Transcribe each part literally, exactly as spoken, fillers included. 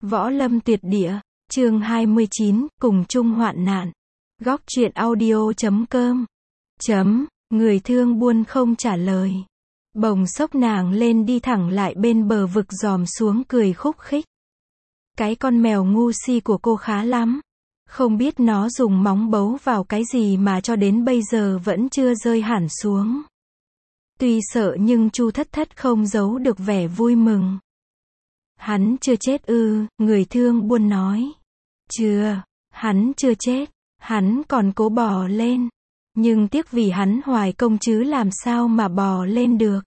Võ Lâm Tuyệt Địa, chương hai mươi chín, cùng chung hoạn nạn. Góc truyện audio chấm com. Chấm, người thương buôn không trả lời. Bồng xốc nàng lên đi thẳng lại bên bờ vực dòm xuống cười khúc khích. Cái con mèo ngu si của cô khá lắm. Không biết nó dùng móng bấu vào cái gì mà cho đến bây giờ vẫn chưa rơi hẳn xuống. Tuy sợ nhưng Chu Thất Thất không giấu được vẻ vui mừng. Hắn chưa chết ư, người thương buôn nói. Chưa, hắn chưa chết, hắn còn cố bò lên. Nhưng tiếc vì hắn hoài công chứ làm sao mà bò lên được.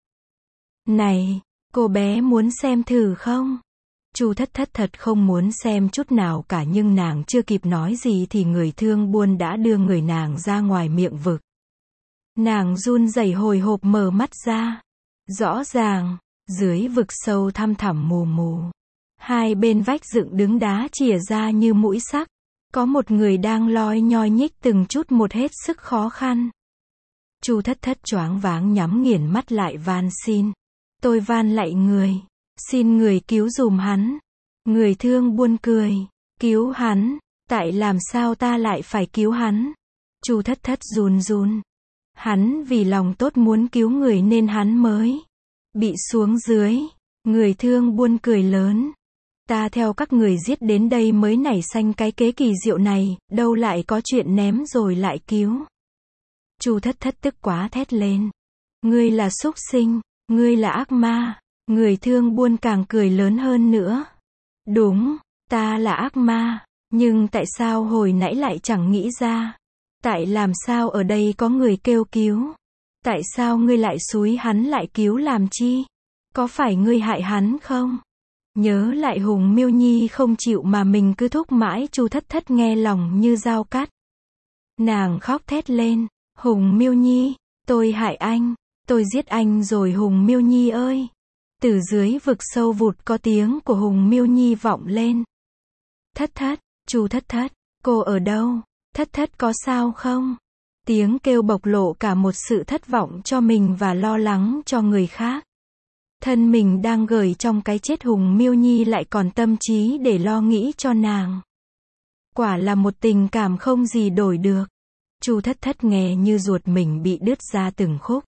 Này, cô bé muốn xem thử không? Chu Thất Thất thật không muốn xem chút nào cả, nhưng nàng chưa kịp nói gì thì người thương buôn đã đưa người nàng ra ngoài miệng vực. Nàng run rẩy hồi hộp mở mắt ra. Rõ ràng, dưới vực sâu thăm thẳm mù mù, hai bên vách dựng đứng đá chìa ra như mũi sắc. Có một người đang loi nhoi nhích từng chút một hết sức khó khăn. Chu Thất Thất choáng váng nhắm nghiền mắt lại van xin. Tôi van lạy người, xin người cứu dùm hắn. Người thương buôn cười. Cứu hắn? Tại làm sao ta lại phải cứu hắn? Chu Thất Thất run run. Hắn vì lòng tốt muốn cứu người nên hắn mới bị xuống dưới. Người thương buôn cười lớn. Ta theo các người giết đến đây mới nảy sanh cái kế kỳ diệu này, đâu lại có chuyện ném rồi lại cứu. Chu Thất Thất tức quá thét lên. Ngươi là súc sinh, ngươi là ác ma. Người thương buôn càng cười lớn hơn nữa. Đúng, ta là ác ma, nhưng tại sao hồi nãy lại chẳng nghĩ ra? Tại làm sao ở đây có người kêu cứu? Tại sao ngươi lại xúi hắn lại cứu làm chi? Có phải ngươi hại hắn không? Nhớ lại Hùng Miêu Nhi không chịu mà mình cứ thúc mãi. Chu Thất Thất nghe lòng như dao cắt. Nàng khóc thét lên. Hùng Miêu Nhi, tôi hại anh, tôi giết anh rồi Hùng Miêu Nhi ơi. Từ dưới vực sâu vụt có tiếng của Hùng Miêu Nhi vọng lên. Thất Thất, Chu Thất Thất, cô ở đâu? Thất Thất có sao không? Tiếng kêu bộc lộ cả một sự thất vọng cho mình và lo lắng cho người khác. Thân mình đang gửi trong cái chết, Hùng Miêu Nhi lại còn tâm trí để lo nghĩ cho nàng. Quả là một tình cảm không gì đổi được. Chu Thất Thất nghe như ruột mình bị đứt ra từng khúc.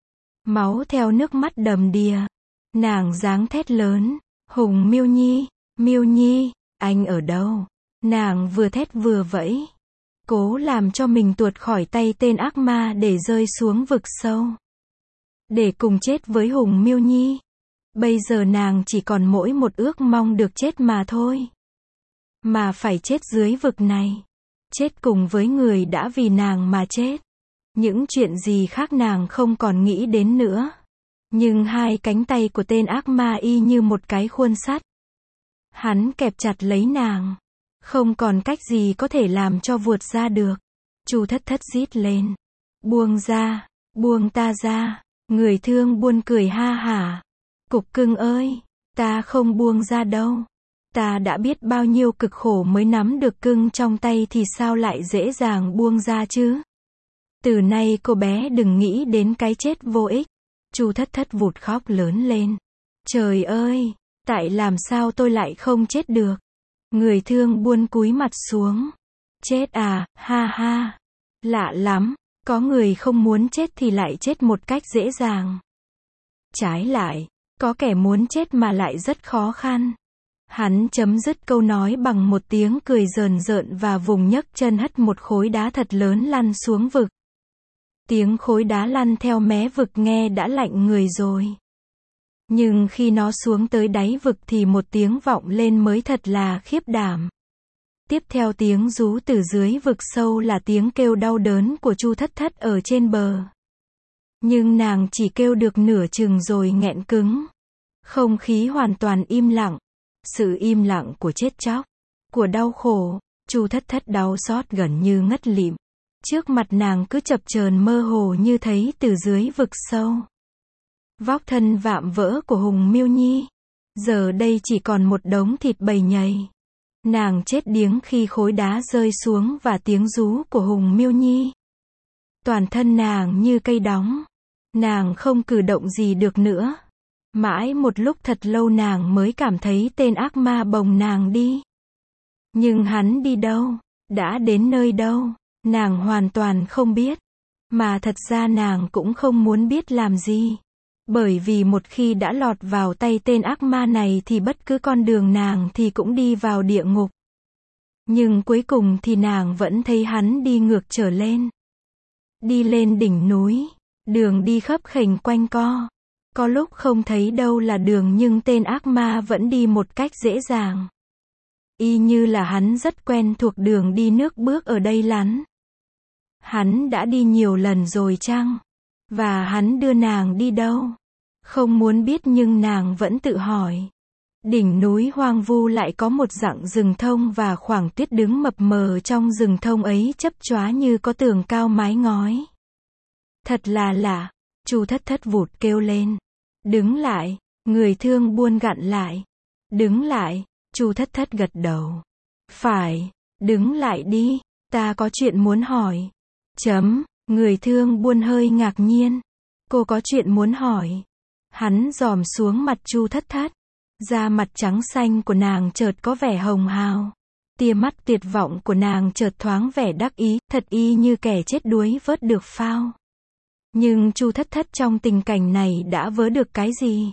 Máu theo nước mắt đầm đìa. Nàng giáng thét lớn. Hùng Miêu Nhi, Miêu Nhi, anh ở đâu? Nàng vừa thét vừa vẫy. Cố làm cho mình tuột khỏi tay tên ác ma để rơi xuống vực sâu. Để cùng chết với Hùng Miêu Nhi. Bây giờ nàng chỉ còn mỗi một ước mong được chết mà thôi. Mà phải chết dưới vực này. Chết cùng với người đã vì nàng mà chết. Những chuyện gì khác nàng không còn nghĩ đến nữa. Nhưng hai cánh tay của tên ác ma y như một cái khuôn sắt. Hắn kẹp chặt lấy nàng. Không còn cách gì có thể làm cho vuột ra được. Chu Thất Thất rít lên. Buông ra, buông ta ra. Người thương buôn cười ha hả. Cục cưng ơi, ta không buông ra đâu. Ta đã biết bao nhiêu cực khổ mới nắm được cưng trong tay thì sao lại dễ dàng buông ra chứ? Từ nay cô bé đừng nghĩ đến cái chết vô ích. Chu Thất Thất vụt khóc lớn lên. Trời ơi, tại làm sao tôi lại không chết được? Người thương buôn cúi mặt xuống. Chết à, ha ha. Lạ lắm, có người không muốn chết thì lại chết một cách dễ dàng. Trái lại, có kẻ muốn chết mà lại rất khó khăn. Hắn chấm dứt câu nói bằng một tiếng cười rờn rợn và vùng nhấc chân hất một khối đá thật lớn lăn xuống vực. Tiếng khối đá lăn theo mé vực nghe đã lạnh người rồi. Nhưng khi nó xuống tới đáy vực thì một tiếng vọng lên mới thật là khiếp đảm. Tiếp theo tiếng rú từ dưới vực sâu là tiếng kêu đau đớn của Chu Thất Thất ở trên bờ. Nhưng nàng chỉ kêu được nửa chừng rồi nghẹn cứng. Không khí hoàn toàn im lặng. Sự im lặng của chết chóc, của đau khổ. Chu Thất Thất đau xót gần như ngất lịm. Trước mặt nàng cứ chập chờn mơ hồ như thấy từ dưới vực sâu. Vóc thân vạm vỡ của Hùng Miêu Nhi. Giờ đây chỉ còn một đống thịt bầy nhầy. Nàng chết điếng khi khối đá rơi xuống và tiếng rú của Hùng Miêu Nhi. Toàn thân nàng như cây đóng. Nàng không cử động gì được nữa. Mãi một lúc thật lâu nàng mới cảm thấy tên ác ma bồng nàng đi. Nhưng hắn đi đâu? Đã đến nơi đâu? Nàng hoàn toàn không biết. Mà thật ra nàng cũng không muốn biết làm gì. Bởi vì một khi đã lọt vào tay tên ác ma này thì bất cứ con đường nàng thì cũng đi vào địa ngục. Nhưng cuối cùng thì nàng vẫn thấy hắn đi ngược trở lên. Đi lên đỉnh núi. Đường đi khấp khểnh quanh co. Có lúc không thấy đâu là đường nhưng tên ác ma vẫn đi một cách dễ dàng. Y như là hắn rất quen thuộc đường đi nước bước ở đây lắm. Hắn đã đi nhiều lần rồi chăng? Và hắn đưa nàng đi đâu? Không muốn biết nhưng nàng vẫn tự hỏi. Đỉnh núi hoang vu lại có một dặng rừng thông và khoảng tuyết đứng mập mờ trong rừng thông ấy chắp chóa như có tường cao mái ngói. Thật là lạ, Chu Thất Thất vụt kêu lên. Đứng lại, người thương buôn gặn lại. Đứng lại, Chu Thất Thất gật đầu. Phải, đứng lại đi, ta có chuyện muốn hỏi. Chấm, người thương buôn hơi ngạc nhiên. Cô có chuyện muốn hỏi. Hắn dòm xuống mặt Chu Thất Thất. Da mặt trắng xanh của nàng chợt có vẻ hồng hào. Tia mắt tuyệt vọng của nàng chợt thoáng vẻ đắc ý, thật y như kẻ chết đuối vớt được phao. Nhưng Chu Thất Thất trong tình cảnh này đã vớ được cái gì?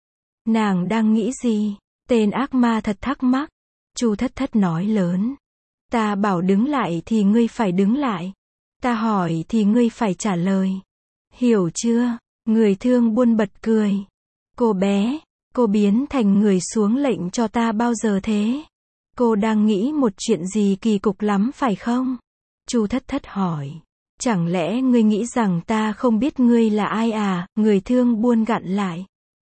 Nàng đang nghĩ gì? Tên ác ma thật thắc mắc. Chu Thất Thất nói lớn. Ta bảo đứng lại thì ngươi phải đứng lại. Ta hỏi thì ngươi phải trả lời. Hiểu chưa? Người thương buôn bật cười. Cô bé, cô biến thành người xuống lệnh cho ta bao giờ thế? Cô đang nghĩ một chuyện gì kỳ cục lắm phải không? Chu Thất Thất hỏi. Chẳng lẽ ngươi nghĩ rằng ta không biết ngươi là ai à? Người thương buôn gặn lại.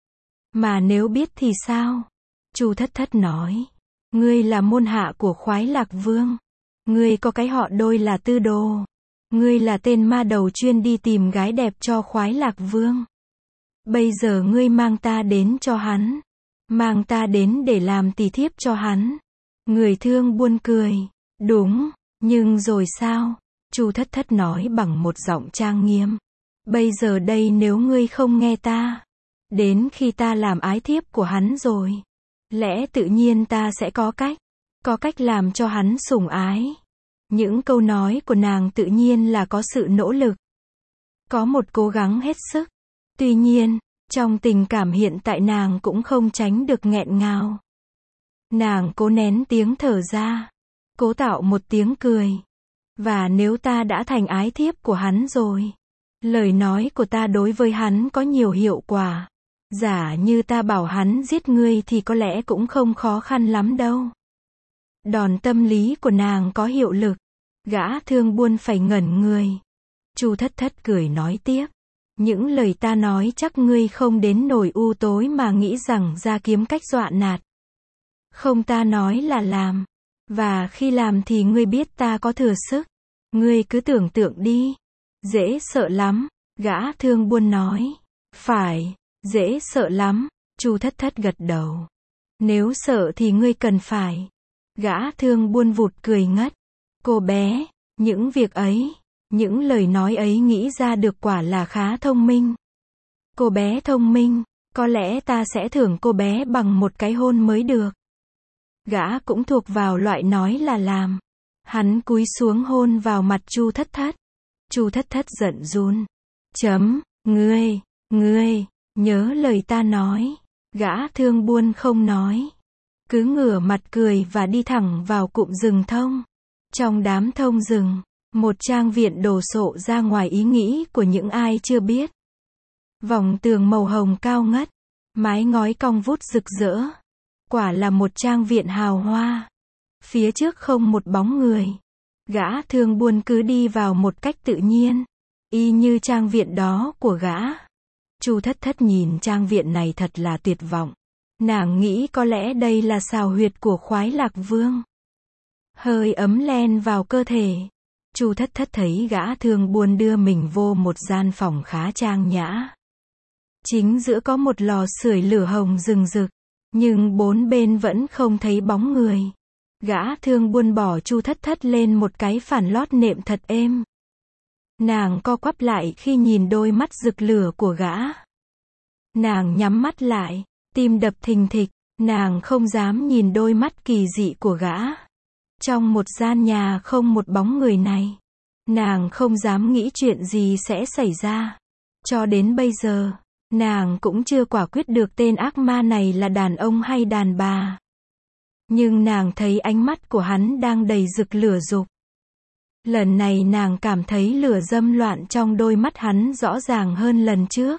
Mà nếu biết thì sao? Chu Thất Thất nói. Ngươi là môn hạ của Khoái Lạc Vương. Ngươi có cái họ đôi là Tư Đồ. Ngươi là tên ma đầu chuyên đi tìm gái đẹp cho Khoái Lạc Vương. Bây giờ ngươi mang ta đến cho hắn. Mang ta đến để làm tỳ thiếp cho hắn. Người thương buôn cười. Đúng, nhưng rồi sao? Chu Thất Thất nói bằng một giọng trang nghiêm. Bây giờ đây nếu ngươi không nghe ta, đến khi ta làm ái thiếp của hắn rồi, lẽ tự nhiên ta sẽ có cách, có cách làm cho hắn sủng ái. Những câu nói của nàng tự nhiên là có sự nỗ lực, có một cố gắng hết sức. Tuy nhiên, trong tình cảm hiện tại nàng cũng không tránh được nghẹn ngào. Nàng cố nén tiếng thở ra, cố tạo một tiếng cười. Và nếu ta đã thành ái thiếp của hắn rồi, lời nói của ta đối với hắn có nhiều hiệu quả. Giả như ta bảo hắn giết ngươi thì có lẽ cũng không khó khăn lắm đâu. Đòn tâm lý của nàng có hiệu lực. Gã thương buôn phải ngẩn người. Chu Thất Thất cười nói tiếp. Những lời ta nói chắc ngươi không đến nỗi u tối mà nghĩ rằng ra kiếm cách dọa nạt. Không, ta nói là làm. Và khi làm thì ngươi biết ta có thừa sức. Ngươi cứ tưởng tượng đi. Dễ sợ lắm. Gã thương buôn nói. Phải, dễ sợ lắm. Chu Thất Thất gật đầu. Nếu sợ thì ngươi cần phải. Gã thương buôn vụt cười ngất. Cô bé, những việc ấy, những lời nói ấy nghĩ ra được quả là khá thông minh. Cô bé thông minh, có lẽ ta sẽ thưởng cô bé bằng một cái hôn mới được. Gã cũng thuộc vào loại nói là làm. Hắn cúi xuống hôn vào mặt Chu Thất Thất. Chu Thất Thất giận run. Chấm, ngươi, ngươi, nhớ lời ta nói. Gã thương buôn không nói. Cứ ngửa mặt cười và đi thẳng vào cụm rừng thông. Trong đám thông rừng, một trang viện đồ sộ ra ngoài ý nghĩ của những ai chưa biết. Vòng tường màu hồng cao ngất, mái ngói cong vút rực rỡ. Quả là một trang viện hào hoa. Phía trước không một bóng người. Gã thương buôn cứ đi vào một cách tự nhiên, y như trang viện đó của gã. Chu Thất Thất nhìn trang viện này thật là tuyệt vọng. Nàng nghĩ có lẽ đây là xào huyệt của Khoái Lạc Vương. Hơi ấm len vào cơ thể. Chu Thất Thất thấy gã thương buôn đưa mình vô một gian phòng khá trang nhã. Chính giữa có một lò sưởi lửa hồng rừng rực, nhưng bốn bên vẫn không thấy bóng người. Gã thương buôn bỏ Chu Thất Thất lên một cái phản lót nệm thật êm. Nàng co quắp lại khi nhìn đôi mắt rực lửa của gã. Nàng nhắm mắt lại, tim đập thình thịch, nàng không dám nhìn đôi mắt kỳ dị của gã. Trong một gian nhà không một bóng người này, nàng không dám nghĩ chuyện gì sẽ xảy ra. Cho đến bây giờ, nàng cũng chưa quả quyết được tên ác ma này là đàn ông hay đàn bà. Nhưng nàng thấy ánh mắt của hắn đang đầy rực lửa dục. Lần này nàng cảm thấy lửa dâm loạn trong đôi mắt hắn rõ ràng hơn lần trước.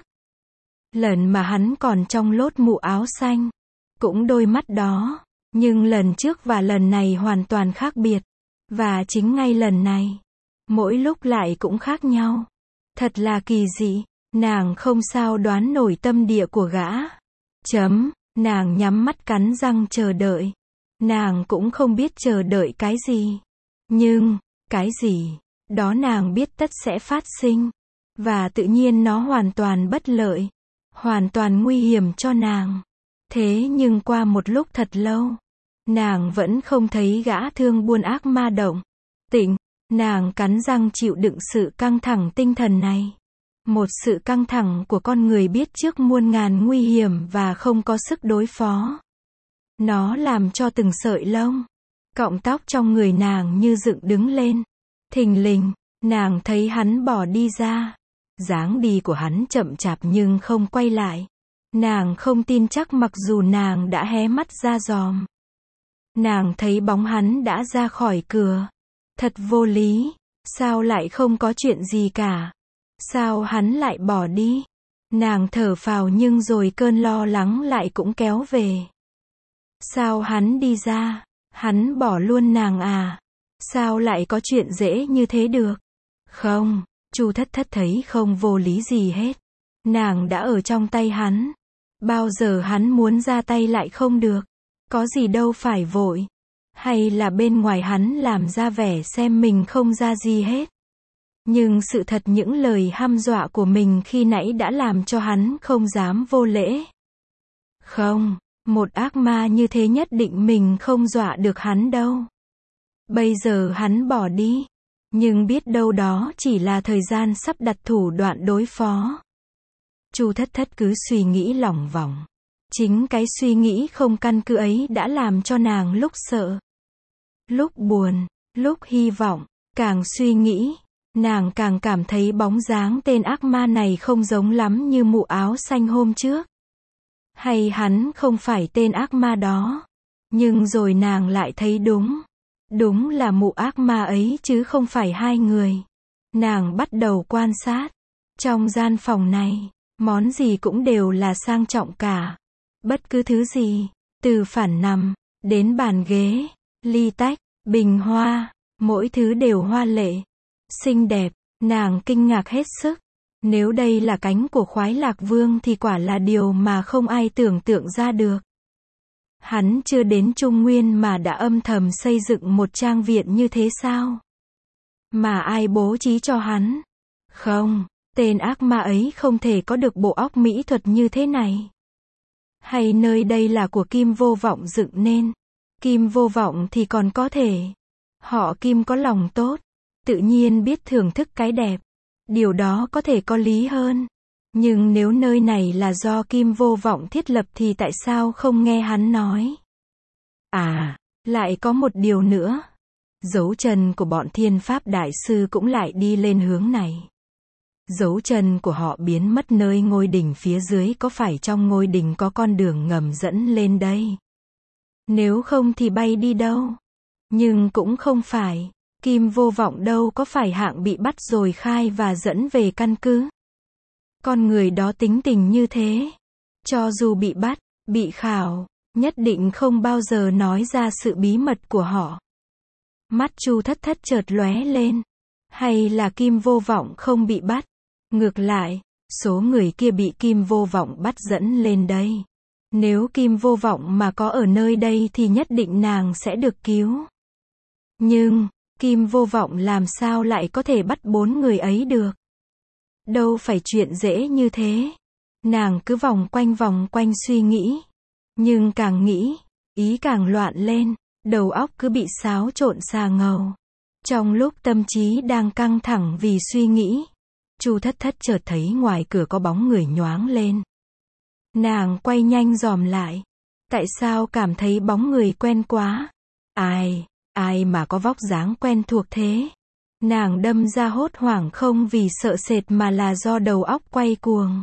Lần mà hắn còn trong lốt mũ áo xanh, cũng đôi mắt đó, nhưng lần trước và lần này hoàn toàn khác biệt. Và chính ngay lần này, mỗi lúc lại cũng khác nhau. Thật là kỳ dị, nàng không sao đoán nổi tâm địa của gã. Chấm, nàng nhắm mắt cắn răng chờ đợi. Nàng cũng không biết chờ đợi cái gì. Nhưng, cái gì, đó nàng biết tất sẽ phát sinh. Và tự nhiên nó hoàn toàn bất lợi. Hoàn toàn nguy hiểm cho nàng. Thế nhưng qua một lúc thật lâu, nàng vẫn không thấy gã thương buôn ác ma động tĩnh. Nàng cắn răng chịu đựng sự căng thẳng tinh thần này. Một sự căng thẳng của con người biết trước muôn ngàn nguy hiểm và không có sức đối phó. Nó làm cho từng sợi lông, cọng tóc trong người nàng như dựng đứng lên. Thình lình, nàng thấy hắn bỏ đi ra. Dáng đi của hắn chậm chạp nhưng không quay lại. Nàng không tin chắc mặc dù nàng đã hé mắt ra dòm. Nàng thấy bóng hắn đã ra khỏi cửa. Thật vô lý, sao lại không có chuyện gì cả? Sao hắn lại bỏ đi? Nàng thở phào nhưng rồi cơn lo lắng lại cũng kéo về. Sao hắn đi ra? Hắn bỏ luôn nàng à? Sao lại có chuyện dễ như thế được? Không, Chu Thất Thất thấy không vô lý gì hết. Nàng đã ở trong tay hắn. Bao giờ hắn muốn ra tay lại không được. Có gì đâu phải vội. Hay là bên ngoài hắn làm ra vẻ xem mình không ra gì hết. Nhưng sự thật những lời hăm dọa của mình khi nãy đã làm cho hắn không dám vô lễ. Không, một ác ma như thế nhất định mình không dọa được hắn đâu. Bây giờ hắn bỏ đi. Nhưng biết đâu đó chỉ là thời gian sắp đặt thủ đoạn đối phó. Chu Thất Thất cứ suy nghĩ lỏng vòng. Chính cái suy nghĩ không căn cứ ấy đã làm cho nàng lúc sợ, lúc buồn, lúc hy vọng. Càng suy nghĩ, nàng càng cảm thấy bóng dáng tên ác ma này không giống lắm như mụ áo xanh hôm trước. Hay hắn không phải tên ác ma đó. Nhưng rồi nàng lại thấy đúng. Đúng là mụ ác ma ấy chứ không phải hai người. Nàng bắt đầu quan sát. Trong gian phòng này, món gì cũng đều là sang trọng cả. Bất cứ thứ gì, từ phản nằm, đến bàn ghế, ly tách, bình hoa, mỗi thứ đều hoa lệ, xinh đẹp. Nàng kinh ngạc hết sức. Nếu đây là cánh của Khoái Lạc Vương thì quả là điều mà không ai tưởng tượng ra được. Hắn chưa đến Trung Nguyên mà đã âm thầm xây dựng một trang viện như thế sao? Mà ai bố trí cho hắn? Không, tên ác ma ấy không thể có được bộ óc mỹ thuật như thế này. Hay nơi đây là của Kim Vô Vọng dựng nên? Kim Vô Vọng thì còn có thể. Họ Kim có lòng tốt, tự nhiên biết thưởng thức cái đẹp. Điều đó có thể có lý hơn. Nhưng nếu nơi này là do Kim Vô Vọng thiết lập thì tại sao không nghe hắn nói? À, lại có một điều nữa. Dấu chân của bọn Thiên Pháp Đại Sư cũng lại đi lên hướng này. Dấu chân của họ biến mất nơi ngôi đình phía dưới, có phải trong ngôi đình có con đường ngầm dẫn lên đây? Nếu không thì bay đi đâu? Nhưng cũng không phải. Kim Vô Vọng đâu có phải hạng bị bắt rồi khai và dẫn về căn cứ. Con người đó tính tình như thế. Cho dù bị bắt, bị khảo, nhất định không bao giờ nói ra sự bí mật của họ. Mắt Chu Thất Thất chợt lóe lên. Hay là Kim Vô Vọng không bị bắt? Ngược lại, số người kia bị Kim Vô Vọng bắt dẫn lên đây. Nếu Kim Vô Vọng mà có ở nơi đây thì nhất định nàng sẽ được cứu. Nhưng, Kim Vô Vọng làm sao lại có thể bắt bốn người ấy được? Đâu phải chuyện dễ như thế. Nàng cứ vòng quanh vòng quanh suy nghĩ. Nhưng càng nghĩ, ý càng loạn lên, đầu óc cứ bị xáo trộn xà ngầu. Trong lúc tâm trí đang căng thẳng vì suy nghĩ, Chu Thất Thất chợt thấy ngoài cửa có bóng người nhoáng lên. Nàng quay nhanh dòm lại. Tại sao cảm thấy bóng người quen quá? Ai, ai mà có vóc dáng quen thuộc thế? Nàng đâm ra hốt hoảng không vì sợ sệt mà là do đầu óc quay cuồng.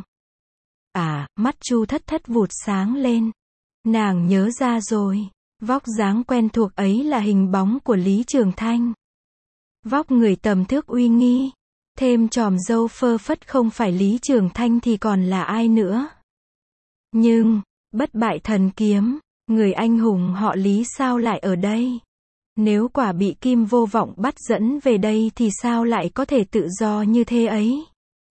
À, mắt Chu Thất Thất vụt sáng lên. Nàng nhớ ra rồi, vóc dáng quen thuộc ấy là hình bóng của Lý Trường Thanh. Vóc người tầm thước uy nghi, thêm chòm râu phơ phất không phải Lý Trường Thanh thì còn là ai nữa. Nhưng, bất bại thần kiếm, người anh hùng họ Lý sao lại ở đây? Nếu quả bị Kim Vô Vọng bắt dẫn về đây thì sao lại có thể tự do như thế ấy?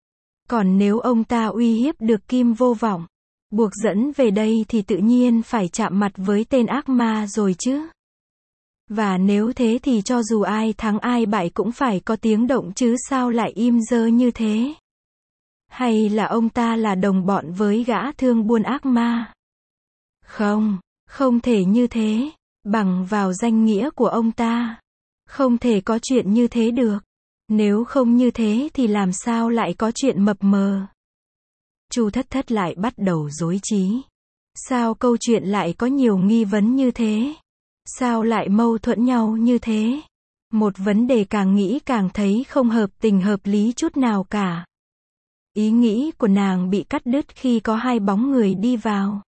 Còn nếu ông ta uy hiếp được Kim Vô Vọng, buộc dẫn về đây thì tự nhiên phải chạm mặt với tên ác ma rồi chứ. Và nếu thế thì cho dù ai thắng ai bại cũng phải có tiếng động chứ sao lại im dơ như thế? Hay là ông ta là đồng bọn với gã thương buôn ác ma? Không, không thể như thế, bằng vào danh nghĩa của ông ta. Không thể có chuyện như thế được. Nếu không như thế thì làm sao lại có chuyện mập mờ? Chu Thất Thất lại bắt đầu rối trí. Sao câu chuyện lại có nhiều nghi vấn như thế? Sao lại mâu thuẫn nhau như thế? Một vấn đề càng nghĩ càng thấy không hợp tình hợp lý chút nào cả. Ý nghĩ của nàng bị cắt đứt khi có hai bóng người đi vào.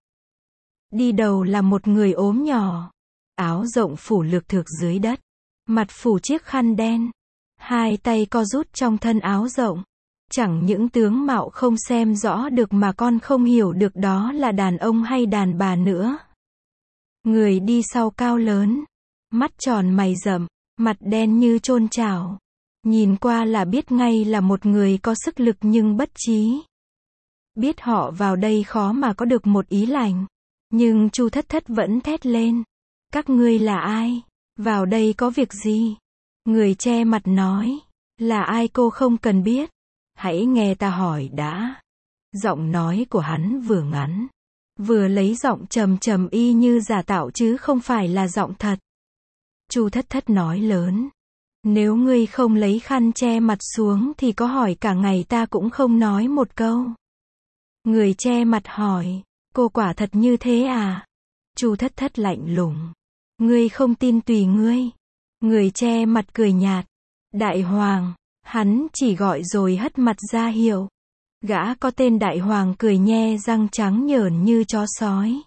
Đi đầu là một người ốm nhỏ, áo rộng phủ lược thược dưới đất, mặt phủ chiếc khăn đen, hai tay co rút trong thân áo rộng. Chẳng những tướng mạo không xem rõ được mà con không hiểu được đó là đàn ông hay đàn bà nữa. Người đi sau cao lớn, mắt tròn mày rậm, mặt đen như chôn chảo. Nhìn qua là biết ngay là một người có sức lực nhưng bất trí. Biết họ vào đây khó mà có được một ý lành. Nhưng Chu Thất Thất vẫn thét lên. Các ngươi là ai? Vào đây có việc gì? Người che mặt nói. Là ai cô không cần biết. Hãy nghe ta hỏi đã. Giọng nói của hắn vừa ngắn, vừa lấy giọng trầm trầm y như giả tạo chứ không phải là giọng thật. Chu Thất Thất nói lớn. Nếu ngươi không lấy khăn che mặt xuống thì có hỏi cả ngày ta cũng không nói một câu. Người che mặt hỏi. Cô quả thật như thế à? Chu Thất Thất lạnh lùng. Ngươi không tin tùy ngươi. Người che mặt cười nhạt. Đại Hoàng. Hắn chỉ gọi rồi hất mặt ra hiệu. Gã có tên Đại Hoàng cười nhe răng trắng nhởn như chó sói.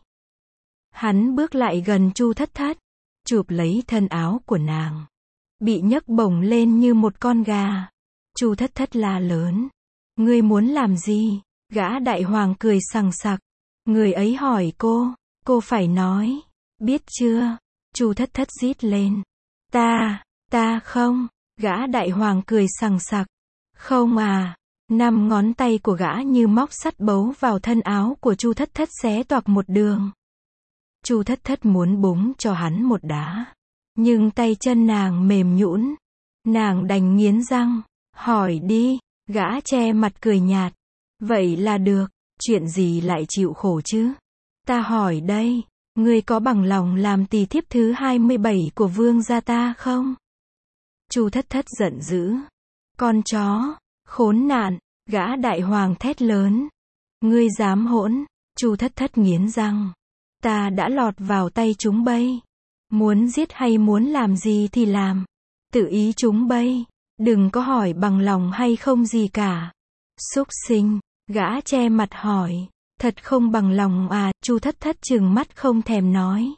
Hắn bước lại gần Chu Thất Thất, chụp lấy thân áo của nàng. Bị nhấc bổng lên như một con gà. Chu Thất Thất la lớn. Ngươi muốn làm gì? Gã Đại Hoàng cười sằng sặc. Người ấy hỏi cô, cô phải nói. Biết chưa? Chu Thất Thất rít lên. Ta, ta không. Gã Đại Hoàng cười sằng sặc. Không à. Năm ngón tay của gã như móc sắt bấu vào thân áo của Chu Thất Thất xé toạc một đường. Chu Thất Thất muốn búng cho hắn một đá. Nhưng tay chân nàng mềm nhũn. Nàng đành nghiến răng. Hỏi đi. Gã che mặt cười nhạt. Vậy là được. Chuyện gì lại chịu khổ chứ? Ta hỏi đây. Ngươi có bằng lòng làm tỳ thiếp thứ hai mươi bảy của vương gia ta không? Chu Thất Thất giận dữ. Con chó. Khốn nạn. Gã Đại Hoàng thét lớn. Ngươi dám hỗn. Chu Thất Thất nghiến răng. Ta đã lọt vào tay chúng bay. Muốn giết hay muốn làm gì thì làm. Tự ý chúng bay. Đừng có hỏi bằng lòng hay không gì cả. Súc sinh. Gã che mặt hỏi. Thật không bằng lòng à? Chu Thất Thất trừng mắt không thèm nói.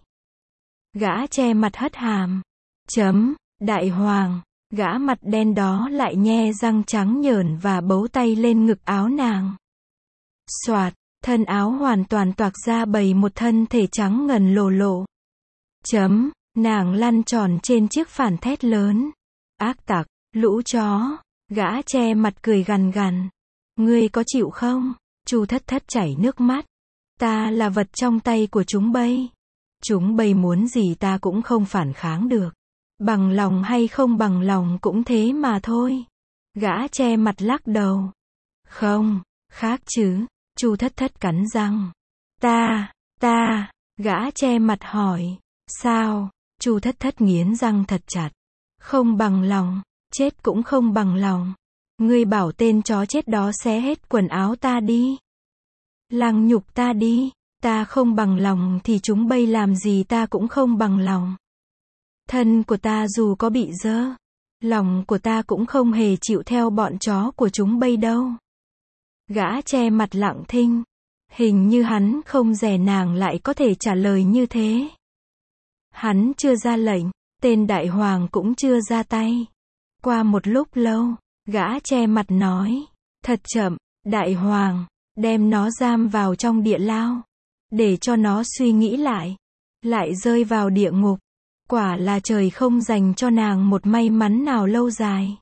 Gã che mặt hất hàm. Chấm. Đại Hoàng. Gã mặt đen đó lại nhe răng trắng nhởn và bấu tay lên ngực áo nàng. Soạt. Thân áo hoàn toàn toạc ra bày một thân thể trắng ngần lồ lộ. Chấm. Nàng lăn tròn trên chiếc phản thét lớn. Ác tặc. Lũ chó. Gã che mặt cười gằn gằn. Ngươi có chịu không? Chu Thất Thất chảy nước mắt. Ta là vật trong tay của chúng bay. Chúng bay muốn gì ta cũng không phản kháng được. Bằng lòng hay không bằng lòng cũng thế mà thôi. Gã che mặt lắc đầu. Không, khác chứ. Chu Thất Thất cắn răng. Ta, ta. Gã che mặt hỏi. Sao? Chu Thất Thất nghiến răng thật chặt. Không bằng lòng, chết cũng không bằng lòng. Ngươi bảo tên chó chết đó xé hết quần áo ta đi. Lăng nhục ta đi, ta không bằng lòng thì chúng bay làm gì ta cũng không bằng lòng. Thân của ta dù có bị dơ, lòng của ta cũng không hề chịu theo bọn chó của chúng bay đâu. Gã che mặt lặng thinh, hình như hắn không dè nàng lại có thể trả lời như thế. Hắn chưa ra lệnh, tên đại hoàng cũng chưa ra tay. Qua một lúc lâu, gã che mặt nói, thật chậm, đại hoàng, đem nó giam vào trong địa lao, để cho nó suy nghĩ lại, lại rơi vào địa ngục. Quả là trời không dành cho nàng một may mắn nào lâu dài.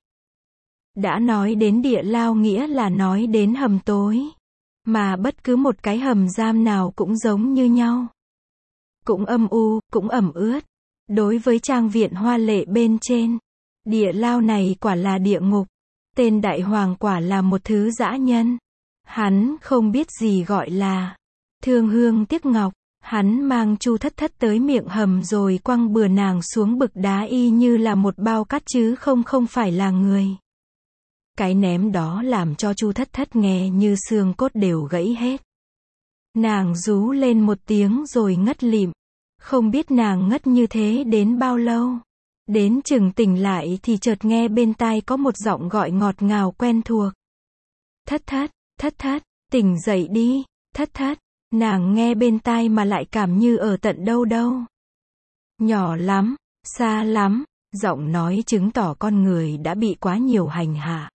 Đã nói đến địa lao nghĩa là nói đến hầm tối, mà bất cứ một cái hầm giam nào cũng giống như nhau. Cũng âm u, cũng ẩm ướt. Đối với trang viện hoa lệ bên trên, địa lao này quả là địa ngục. Tên đại hoàng quả là một thứ dã nhân. Hắn không biết gì gọi là thương hương tiếc ngọc. Hắn mang Chu Thất Thất tới miệng hầm rồi quăng bừa nàng xuống bực đá y như là một bao cát chứ không không phải là người. Cái ném đó làm cho Chu Thất Thất nghe như xương cốt đều gãy hết. Nàng rú lên một tiếng rồi ngất lịm. Không biết nàng ngất như thế đến bao lâu. Đến chừng tỉnh lại thì chợt nghe bên tai có một giọng gọi ngọt ngào quen thuộc. Thất Thất, Thất Thất, tỉnh dậy đi, Thất Thất. Nàng nghe bên tai mà lại cảm như ở tận đâu đâu. Nhỏ lắm, xa lắm, giọng nói chứng tỏ con người đã bị quá nhiều hành hạ.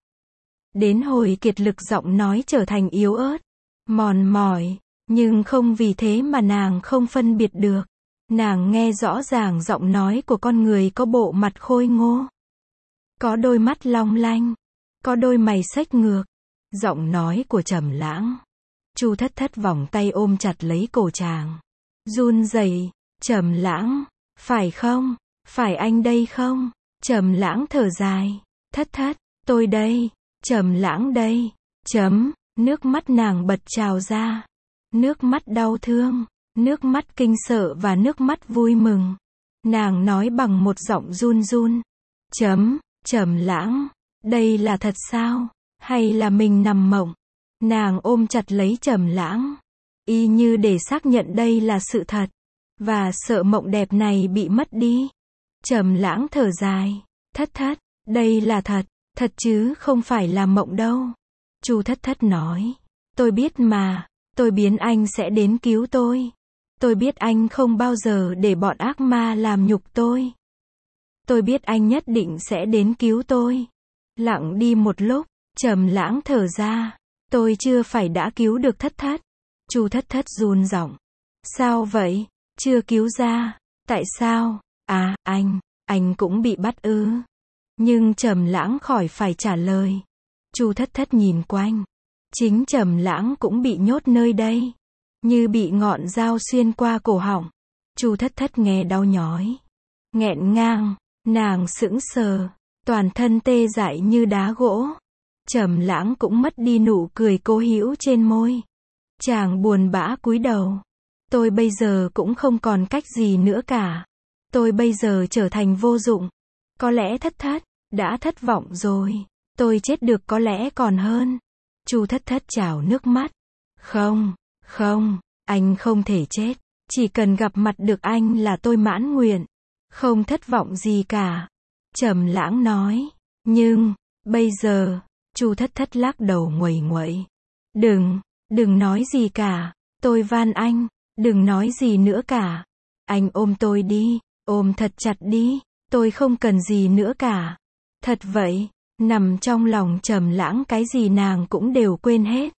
Đến hồi kiệt lực giọng nói trở thành yếu ớt, mòn mỏi, nhưng không vì thế mà nàng không phân biệt được. Nàng nghe rõ ràng giọng nói của con người có bộ mặt khôi ngô, có đôi mắt long lanh, có đôi mày xếch ngược. Giọng nói của Trầm Lãng. Chu Thất Thất vòng tay ôm chặt lấy cổ chàng, run rẩy. Trầm Lãng, phải không? Phải anh đây không? Trầm Lãng thở dài. Thất Thất, tôi đây. Trầm Lãng đây. Chấm, nước mắt nàng bật trào ra. Nước mắt đau thương, nước mắt kinh sợ và nước mắt vui mừng. Nàng nói bằng một giọng run run. Chấm, Trầm Lãng, đây là thật sao? Hay là mình nằm mộng? Nàng ôm chặt lấy Trầm Lãng, y như để xác nhận đây là sự thật, và sợ mộng đẹp này bị mất đi. Trầm Lãng thở dài. Thất Thất, đây là thật, thật chứ không phải là mộng đâu. Chu Thất Thất nói. Tôi biết mà, tôi biến anh sẽ đến cứu tôi. Tôi biết anh không bao giờ để bọn ác ma làm nhục tôi. Tôi biết anh nhất định sẽ đến cứu tôi. Lặng đi một lúc, Trầm Lãng thở ra. Tôi chưa phải đã cứu được Thất Thất. Chu Thất Thất run giọng. Sao vậy? Chưa cứu ra. Tại sao? À, anh, anh cũng bị bắt ư? Nhưng Trầm Lãng khỏi phải trả lời. Chu Thất Thất nhìn quanh. Chính Trầm Lãng cũng bị nhốt nơi đây, như bị ngọn dao xuyên qua cổ họng. Chu Thất Thất nghe đau nhói, nghẹn ngang, nàng sững sờ, toàn thân tê dại như đá gỗ. Trầm Lãng cũng mất đi nụ cười cố hữu trên môi. Chàng buồn bã cúi đầu. Tôi bây giờ cũng không còn cách gì nữa cả. Tôi bây giờ trở thành vô dụng. Có lẽ Thất Thất đã thất vọng rồi. Tôi chết được có lẽ còn hơn. Chu Thất Thất trào nước mắt. Không, không, anh không thể chết. Chỉ cần gặp mặt được anh là tôi mãn nguyện. Không thất vọng gì cả. Trầm Lãng nói. Nhưng, bây giờ, Chu Thất Thất lắc đầu nguầy nguậy. Đừng, đừng nói gì cả. Tôi van anh, đừng nói gì nữa cả. Anh ôm tôi đi, ôm thật chặt đi. Tôi không cần gì nữa cả. Thật vậy, nằm trong lòng Trầm Lãng cái gì nàng cũng đều quên hết.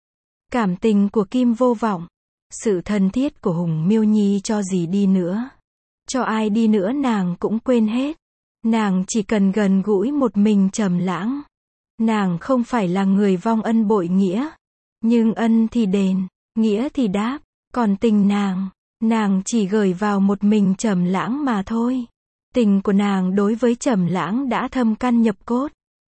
Cảm tình của Kim Vô Vọng, sự thân thiết của Hùng Miêu Nhi cho gì đi nữa, cho ai đi nữa nàng cũng quên hết. Nàng chỉ cần gần gũi một mình Trầm Lãng. Nàng không phải là người vong ân bội nghĩa, nhưng ân thì đền, nghĩa thì đáp, còn tình nàng, nàng chỉ gửi vào một mình Trầm Lãng mà thôi. Tình của nàng đối với Trầm Lãng đã thâm căn nhập cốt.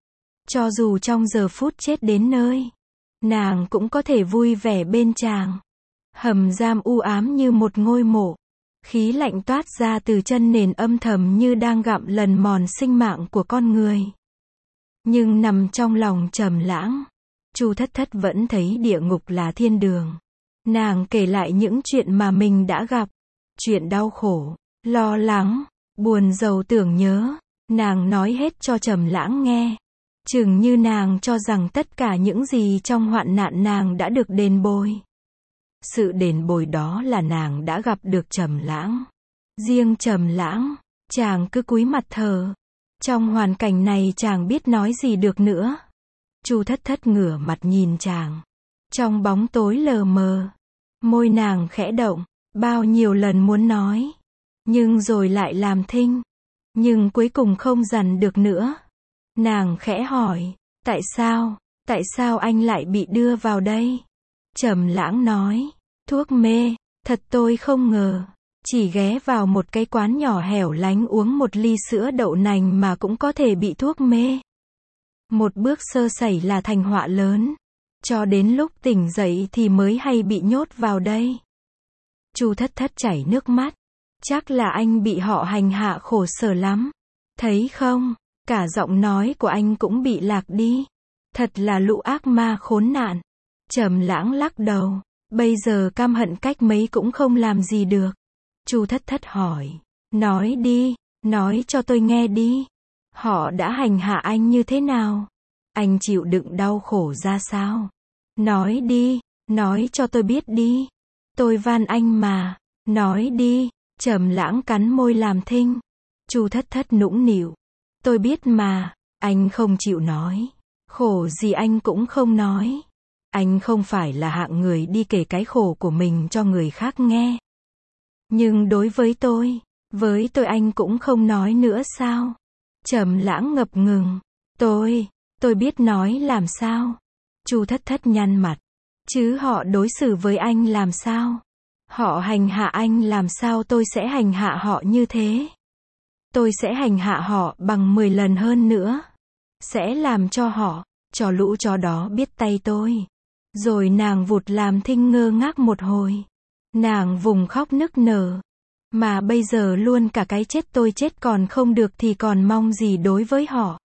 Cho dù trong giờ phút chết đến nơi, nàng cũng có thể vui vẻ bên chàng. Hầm giam u ám như một ngôi mộ, khí lạnh toát ra từ chân nền âm thầm như đang gặm lần mòn sinh mạng của con người. Nhưng nằm trong lòng Trầm Lãng, Chu Thất Thất vẫn thấy địa ngục là thiên đường. Nàng kể lại những chuyện mà mình đã gặp. Chuyện đau khổ, lo lắng, buồn rầu tưởng nhớ. Nàng nói hết cho Trầm Lãng nghe. Chừng như nàng cho rằng tất cả những gì trong hoạn nạn nàng đã được đền bồi. Sự đền bồi đó là nàng đã gặp được Trầm Lãng. Riêng Trầm Lãng, chàng cứ cúi mặt thờ. Trong hoàn cảnh này chàng biết nói gì được nữa. Chu Thất Thất ngửa mặt nhìn chàng. Trong bóng tối lờ mờ, môi nàng khẽ động, bao nhiêu lần muốn nói, nhưng rồi lại làm thinh, nhưng cuối cùng không dằn được nữa. Nàng khẽ hỏi, tại sao, tại sao anh lại bị đưa vào đây? Trầm Lãng nói, thuốc mê, thật tôi không ngờ, chỉ ghé vào một cái quán nhỏ hẻo lánh uống một ly sữa đậu nành mà cũng có thể bị thuốc mê. Một bước sơ sẩy là thành họa lớn. Cho đến lúc tỉnh dậy thì mới hay bị nhốt vào đây. Chu Thất Thất chảy nước mắt. Chắc là anh bị họ hành hạ khổ sở lắm. Thấy không, cả giọng nói của anh cũng bị lạc đi. Thật là lũ ác ma khốn nạn. Trầm Lãng lắc đầu. Bây giờ căm hận cách mấy cũng không làm gì được. Chu Thất Thất hỏi. Nói đi, nói cho tôi nghe đi. Họ đã hành hạ anh như thế nào? Anh chịu đựng đau khổ ra sao? Nói đi, nói cho tôi biết đi. Tôi van anh mà, nói đi. Trầm Lãng cắn môi làm thinh. Chu Thất Thất nũng nịu. Tôi biết mà, anh không chịu nói. Khổ gì anh cũng không nói. Anh không phải là hạng người đi kể cái khổ của mình cho người khác nghe. Nhưng đối với tôi, với tôi anh cũng không nói nữa sao? Trầm Lãng ngập ngừng. Tôi, tôi biết nói làm sao? Chu Thất Thất nhăn mặt. Chứ họ đối xử với anh làm sao? Họ hành hạ anh làm sao tôi sẽ hành hạ họ như thế? Tôi sẽ hành hạ họ bằng mười lần hơn nữa. Sẽ làm cho họ, cho lũ chó đó biết tay tôi. Rồi nàng vụt làm thinh ngơ ngác một hồi. Nàng vùng khóc nức nở. Mà bây giờ luôn cả cái chết tôi chết còn không được thì còn mong gì đối với họ?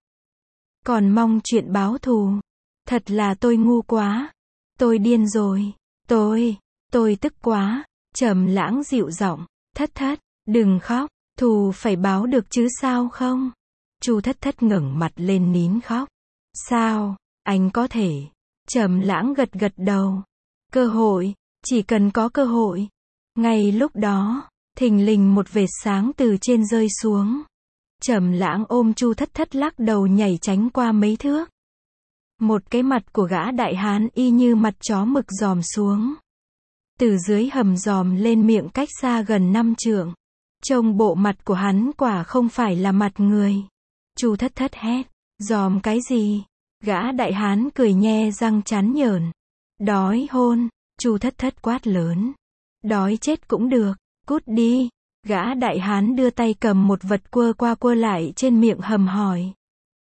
Còn mong chuyện báo thù. Thật là tôi ngu quá. Tôi điên rồi. Tôi, tôi tức quá. Trầm Lãng dịu giọng. Thất Thất, đừng khóc. Thù phải báo được chứ sao không? Chu Thất Thất ngẩng mặt lên nín khóc. Sao, anh có thể? Trầm Lãng gật gật đầu. Cơ hội, chỉ cần có cơ hội. Ngay lúc đó, thình lình một vệt sáng từ trên rơi xuống. Trầm Lãng ôm Chu Thất Thất lắc đầu nhảy tránh qua mấy thước. Một cái mặt của gã đại hán y như mặt chó mực dòm xuống. Từ dưới hầm dòm lên miệng cách xa gần năm trượng. Trông bộ mặt của hắn quả không phải là mặt người. Chu Thất Thất hét, dòm cái gì? Gã đại hán cười nhe răng chán nhởn. Đói hôn, Chu Thất Thất quát lớn. Đói chết cũng được, cút đi. Gã đại hán đưa tay cầm một vật quơ qua quơ lại trên miệng hầm hỏi.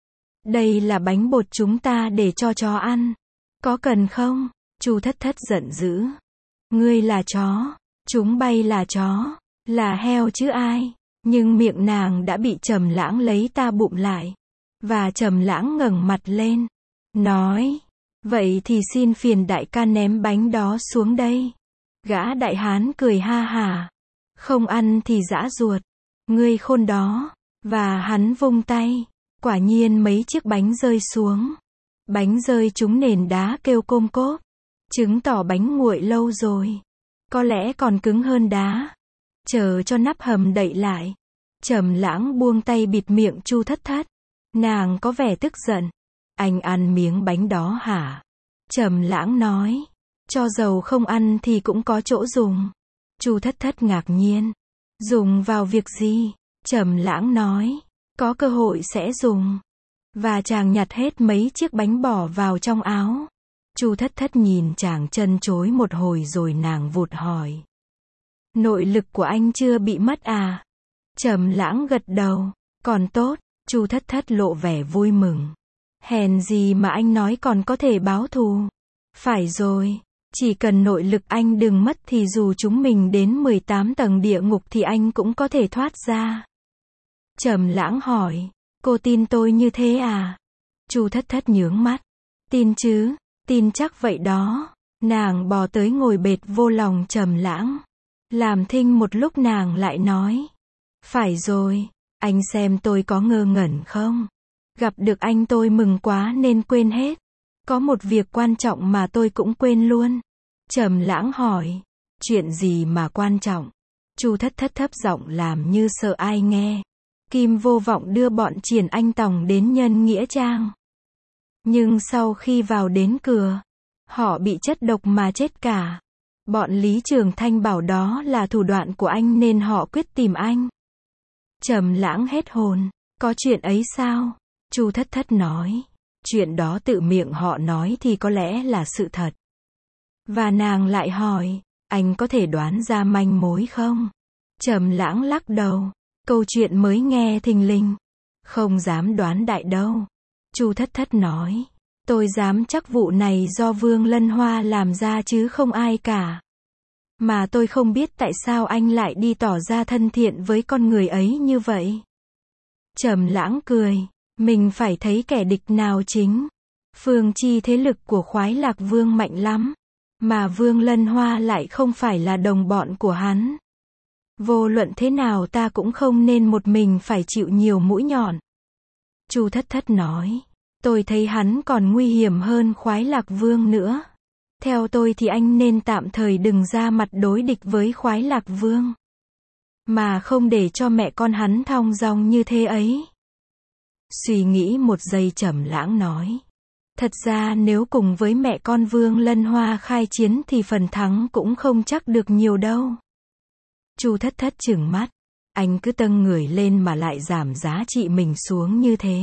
Đây là bánh bột chúng ta để cho chó ăn. Có cần không? Chu Thất Thất giận dữ. Ngươi là chó, chúng bay là chó, là heo chứ ai. Nhưng miệng nàng đã bị Trầm Lãng lấy ta bụng lại. Và Trầm Lãng ngẩng mặt lên. Nói, vậy thì xin phiền đại ca ném bánh đó xuống đây. Gã đại hán cười ha hả. Không ăn thì giã ruột. Ngươi khôn đó. Và hắn vung tay. Quả nhiên mấy chiếc bánh rơi xuống. Bánh rơi trúng nền đá kêu côm cốp. Chứng tỏ bánh nguội lâu rồi. Có lẽ còn cứng hơn đá. Chờ cho nắp hầm đậy lại. Trầm Lãng buông tay bịt miệng Chu Thất Thất. Nàng có vẻ tức giận. Anh ăn miếng bánh đó hả? Trầm Lãng nói. Cho dầu không ăn thì cũng có chỗ dùng. Chu Thất Thất ngạc nhiên. Dùng vào việc gì? Trầm Lãng nói. Có cơ hội sẽ dùng. Và chàng nhặt hết mấy chiếc bánh bỏ vào trong áo. Chu Thất Thất nhìn chàng chân chối một hồi rồi nàng vụt hỏi. Nội lực của anh chưa bị mất à? Trầm Lãng gật đầu. Còn tốt. Chu Thất Thất lộ vẻ vui mừng. Hèn gì mà anh nói còn có thể báo thù. Phải rồi. Chỉ cần nội lực anh đừng mất thì dù chúng mình đến mười tám tầng địa ngục thì anh cũng có thể thoát ra. Trầm Lãng hỏi. Cô tin tôi như thế à? Chu Thất Thất nhướng mắt. Tin chứ, tin chắc vậy đó. Nàng bò tới ngồi bệt vô lòng Trầm Lãng. Làm thinh một lúc nàng lại nói. Phải rồi, anh xem tôi có ngơ ngẩn không? Gặp được anh tôi mừng quá nên quên hết. Có một việc quan trọng mà tôi cũng quên luôn. Trầm Lãng hỏi. Chuyện gì mà quan trọng? Chu Thất Thất thấp giọng làm như sợ ai nghe. Kim Vô Vọng đưa bọn Triển Anh Tòng đến Nhân Nghĩa Trang. Nhưng sau khi vào đến cửa, họ bị chất độc mà chết cả. Bọn Lý Trường Thanh bảo đó là thủ đoạn của anh nên họ quyết tìm anh. Trầm Lãng hết hồn. Có chuyện ấy sao? Chu Thất Thất nói. Chuyện đó tự miệng họ nói thì có lẽ là sự thật. Và nàng lại hỏi, anh có thể đoán ra manh mối không? Trầm Lãng lắc đầu. Câu chuyện mới nghe thình lình. Không dám đoán đại đâu. Chu Thất Thất nói. Tôi dám chắc vụ này do Vương Lân Hoa làm ra chứ không ai cả. Mà tôi không biết tại sao anh lại đi tỏ ra thân thiện với con người ấy như vậy. Trầm Lãng cười. Mình phải thấy kẻ địch nào chính. Phương chi thế lực của Khoái Lạc Vương mạnh lắm. Mà Vương Lân Hoa lại không phải là đồng bọn của hắn. Vô luận thế nào ta cũng không nên một mình phải chịu nhiều mũi nhọn. Chu Thất Thất nói. Tôi thấy hắn còn nguy hiểm hơn Khoái Lạc Vương nữa. Theo tôi thì anh nên tạm thời đừng ra mặt đối địch với Khoái Lạc Vương. Mà không để cho mẹ con hắn thong dong như thế ấy. Suy nghĩ một giây Trầm Lãng nói. Thật ra nếu cùng với mẹ con Vương Lân Hoa khai chiến thì phần thắng cũng không chắc được nhiều đâu. Chu Thất Thất trừng mắt. Anh cứ tâng người lên mà lại giảm giá trị mình xuống như thế.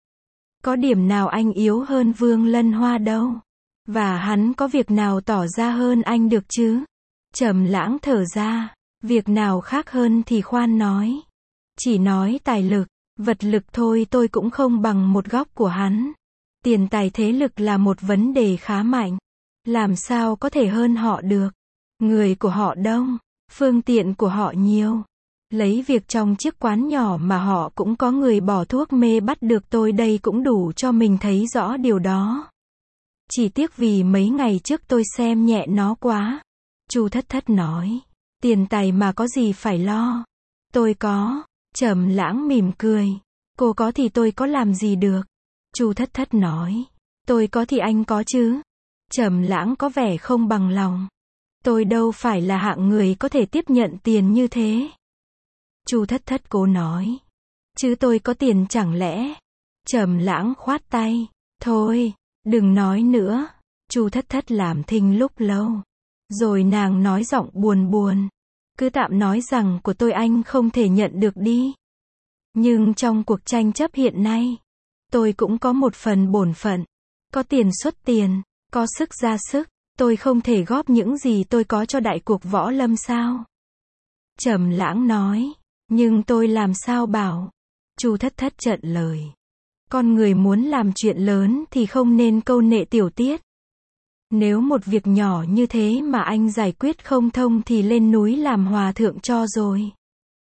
Có điểm nào anh yếu hơn Vương Lân Hoa đâu. Và hắn có việc nào tỏ ra hơn anh được chứ? Trầm Lãng thở ra. Việc nào khác hơn thì khoan nói. Chỉ nói tài lực, vật lực thôi tôi cũng không bằng một góc của hắn. Tiền tài thế lực là một vấn đề khá mạnh. Làm sao có thể hơn họ được? Người của họ đông, phương tiện của họ nhiều. Lấy việc trong chiếc quán nhỏ mà họ cũng có người bỏ thuốc mê bắt được tôi đây cũng đủ cho mình thấy rõ điều đó. Chỉ tiếc vì mấy ngày trước tôi xem nhẹ nó quá. Chu Thất Thất nói. Tiền tài mà có gì phải lo. Tôi có. Trầm Lãng mỉm cười. Cô có thì tôi có làm gì được. Chu Thất Thất nói. Tôi có thì anh có chứ. Trầm Lãng có vẻ không bằng lòng. Tôi đâu phải là hạng người có thể tiếp nhận tiền như thế. Chu Thất Thất cố nói. Chứ tôi có tiền chẳng lẽ. Trầm Lãng khoát tay. Thôi, đừng nói nữa. Chu Thất Thất làm thinh lúc lâu. Rồi nàng nói giọng buồn buồn. Cứ tạm nói rằng của tôi anh không thể nhận được đi. Nhưng trong cuộc tranh chấp hiện nay, tôi cũng có một phần bổn phận. Có tiền xuất tiền, có sức ra sức. Tôi không thể góp những gì tôi có cho đại cuộc võ lâm sao? Trầm Lãng nói. Nhưng tôi làm sao bảo? Chu Thất Thất chặn lời. Con người muốn làm chuyện lớn thì không nên câu nệ tiểu tiết. Nếu một việc nhỏ như thế mà anh giải quyết không thông thì lên núi làm hòa thượng cho rồi.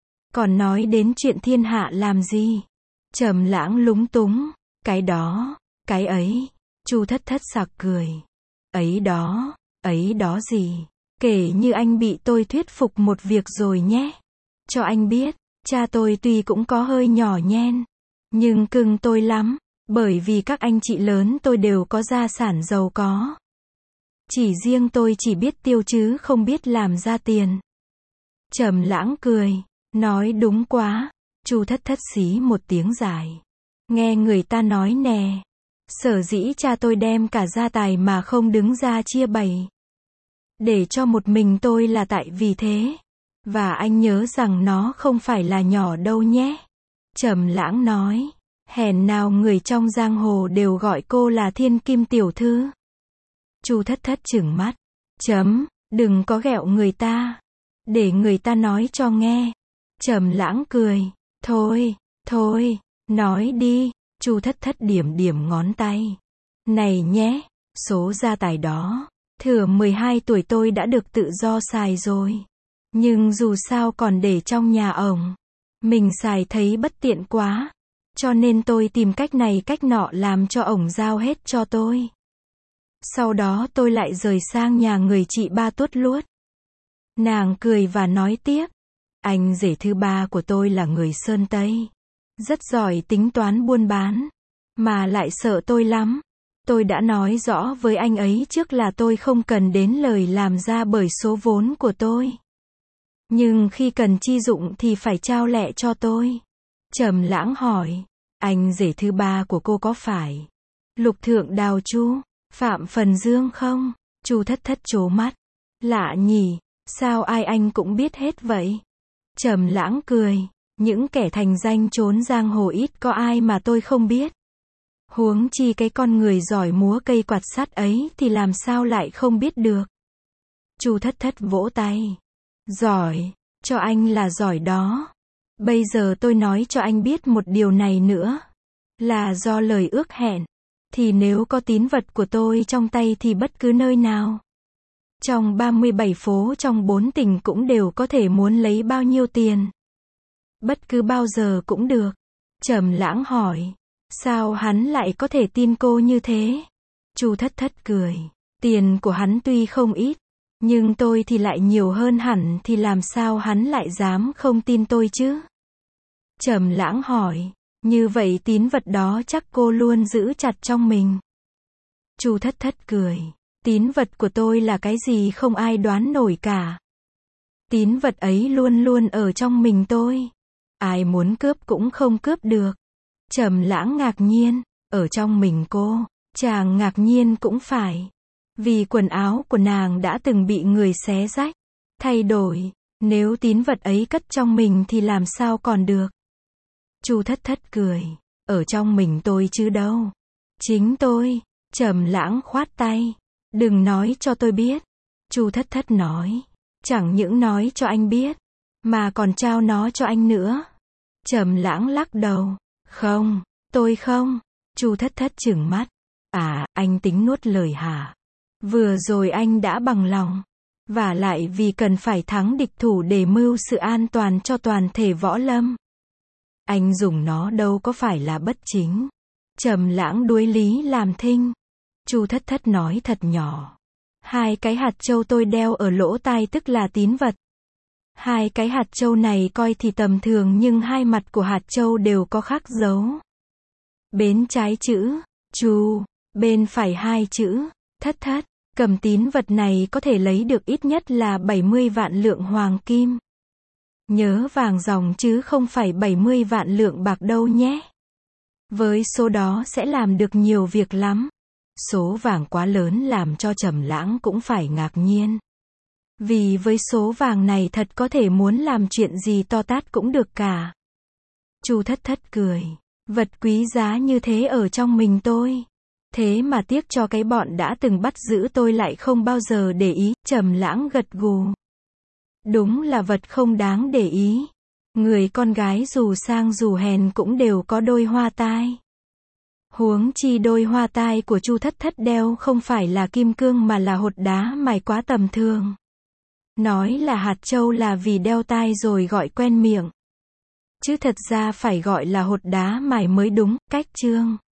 Còn nói đến chuyện thiên hạ làm gì? Trầm Lãng lúng túng. Cái đó, cái ấy. Chu Thất Thất sặc cười. Ấy đó, ấy đó gì? Kể như anh bị tôi thuyết phục một việc rồi nhé. Cho anh biết, cha tôi tuy cũng có hơi nhỏ nhen, nhưng cưng tôi lắm, bởi vì các anh chị lớn tôi đều có gia sản giàu có. Chỉ riêng tôi chỉ biết tiêu chứ không biết làm ra tiền. Trầm Lãng cười, nói đúng quá. Chu Thất Thất xí một tiếng dài. Nghe người ta nói nè, sở dĩ cha tôi đem cả gia tài mà không đứng ra chia bày để cho một mình tôi là tại vì thế. Và anh nhớ rằng nó không phải là nhỏ đâu nhé. Trầm Lãng nói. Hèn nào người trong giang hồ đều gọi cô là Thiên Kim tiểu thư. Chu Thất Thất trừng mắt. Chấm, đừng có ghẹo người ta. Để người ta nói cho nghe. Trầm Lãng cười. Thôi, thôi, nói đi. Chu Thất Thất điểm điểm ngón tay. Này nhé, số gia tài đó, thừa mười hai tuổi tôi đã được tự do xài rồi. Nhưng dù sao còn để trong nhà ổng. Mình xài thấy bất tiện quá. Cho nên tôi tìm cách này cách nọ làm cho ổng giao hết cho tôi. Sau đó tôi lại rời sang nhà người chị ba tuốt luốt. Nàng cười và nói tiếp. Anh rể thứ ba của tôi là người Sơn Tây. Rất giỏi tính toán buôn bán. Mà lại sợ tôi lắm. Tôi đã nói rõ với anh ấy trước là tôi không cần đến lời làm ra bởi số vốn của tôi. Nhưng khi cần chi dụng thì phải trao lẹ cho tôi. Trầm Lãng hỏi. Anh rể thứ ba của cô có phải Lục Thượng Đào Chu, Phạm Phần Dương không? Chu Thất Thất trố mắt. Lạ nhỉ, sao ai anh cũng biết hết vậy? Trầm Lãng cười. Những kẻ thành danh trốn giang hồ ít có ai mà tôi không biết. Huống chi cái con người giỏi múa cây quạt sắt ấy thì làm sao lại không biết được. Chu Thất Thất vỗ tay. Giỏi, cho anh là giỏi đó. Bây giờ tôi nói cho anh biết một điều này nữa. Là do lời ước hẹn. Thì nếu có tín vật của tôi trong tay thì bất cứ nơi nào. Trong ba mươi bảy phố trong bốn tỉnh cũng đều có thể muốn lấy bao nhiêu tiền. Bất cứ bao giờ cũng được. Trầm Lãng hỏi. Sao hắn lại có thể tin cô như thế? Chu Thất Thất cười. Tiền của hắn tuy không ít. Nhưng tôi thì lại nhiều hơn hẳn thì làm sao hắn lại dám không tin tôi chứ? Trầm Lãng hỏi. Như vậy tín vật đó chắc cô luôn giữ chặt trong mình. Chu Thất Thất cười. Tín vật của tôi là cái gì không ai đoán nổi cả. Tín vật ấy luôn luôn ở trong mình tôi. Ai muốn cướp cũng không cướp được. Trầm Lãng ngạc nhiên. Ở trong mình cô, chàng ngạc nhiên cũng phải. Vì quần áo của nàng đã từng bị người xé rách, thay đổi. Nếu tín vật ấy cất trong mình thì làm sao còn được? Chu Thất Thất cười. Ở trong mình tôi chứ đâu. Chính tôi. Trầm Lãng khoát tay. Đừng nói cho tôi biết. Chu Thất Thất nói. Chẳng những nói cho anh biết, mà còn trao nó cho anh nữa. Trầm Lãng lắc đầu. Không, tôi không. Chu Thất Thất trừng mắt. À, anh tính nuốt lời hả? Vừa rồi anh đã bằng lòng. Vả lại vì cần phải thắng địch thủ để mưu sự an toàn cho toàn thể võ lâm. Anh dùng nó đâu có phải là bất chính. Trầm Lãng đuối lý làm thinh. Chu Thất Thất nói thật nhỏ. Hai cái hạt châu tôi đeo ở lỗ tai tức là tín vật. Hai cái hạt châu này coi thì tầm thường nhưng hai mặt của hạt châu đều có khắc dấu. Bên trái chữ Chu, bên phải hai chữ Thất Thất. Cầm tín vật này có thể lấy được ít nhất là bảy mươi vạn lượng hoàng kim. Nhớ vàng ròng chứ không phải bảy mươi vạn lượng bạc đâu nhé. Với số đó sẽ làm được nhiều việc lắm. Số vàng quá lớn làm cho Trầm Lãng cũng phải ngạc nhiên. Vì với số vàng này thật có thể muốn làm chuyện gì to tát cũng được cả. Chu Thất Thất cười. Vật quý giá như thế ở trong mình tôi. Thế mà tiếc cho cái bọn đã từng bắt giữ tôi lại không bao giờ để ý. Trầm Lãng gật gù. Đúng là vật không đáng để ý. Người con gái dù sang dù hèn cũng đều có đôi hoa tai. Huống chi đôi hoa tai của Chu Thất Thất đeo không phải là kim cương mà là hột đá mài quá tầm thường. Nói là hạt châu là vì đeo tai rồi gọi quen miệng. Chứ thật ra phải gọi là hột đá mài mới đúng. Cách chương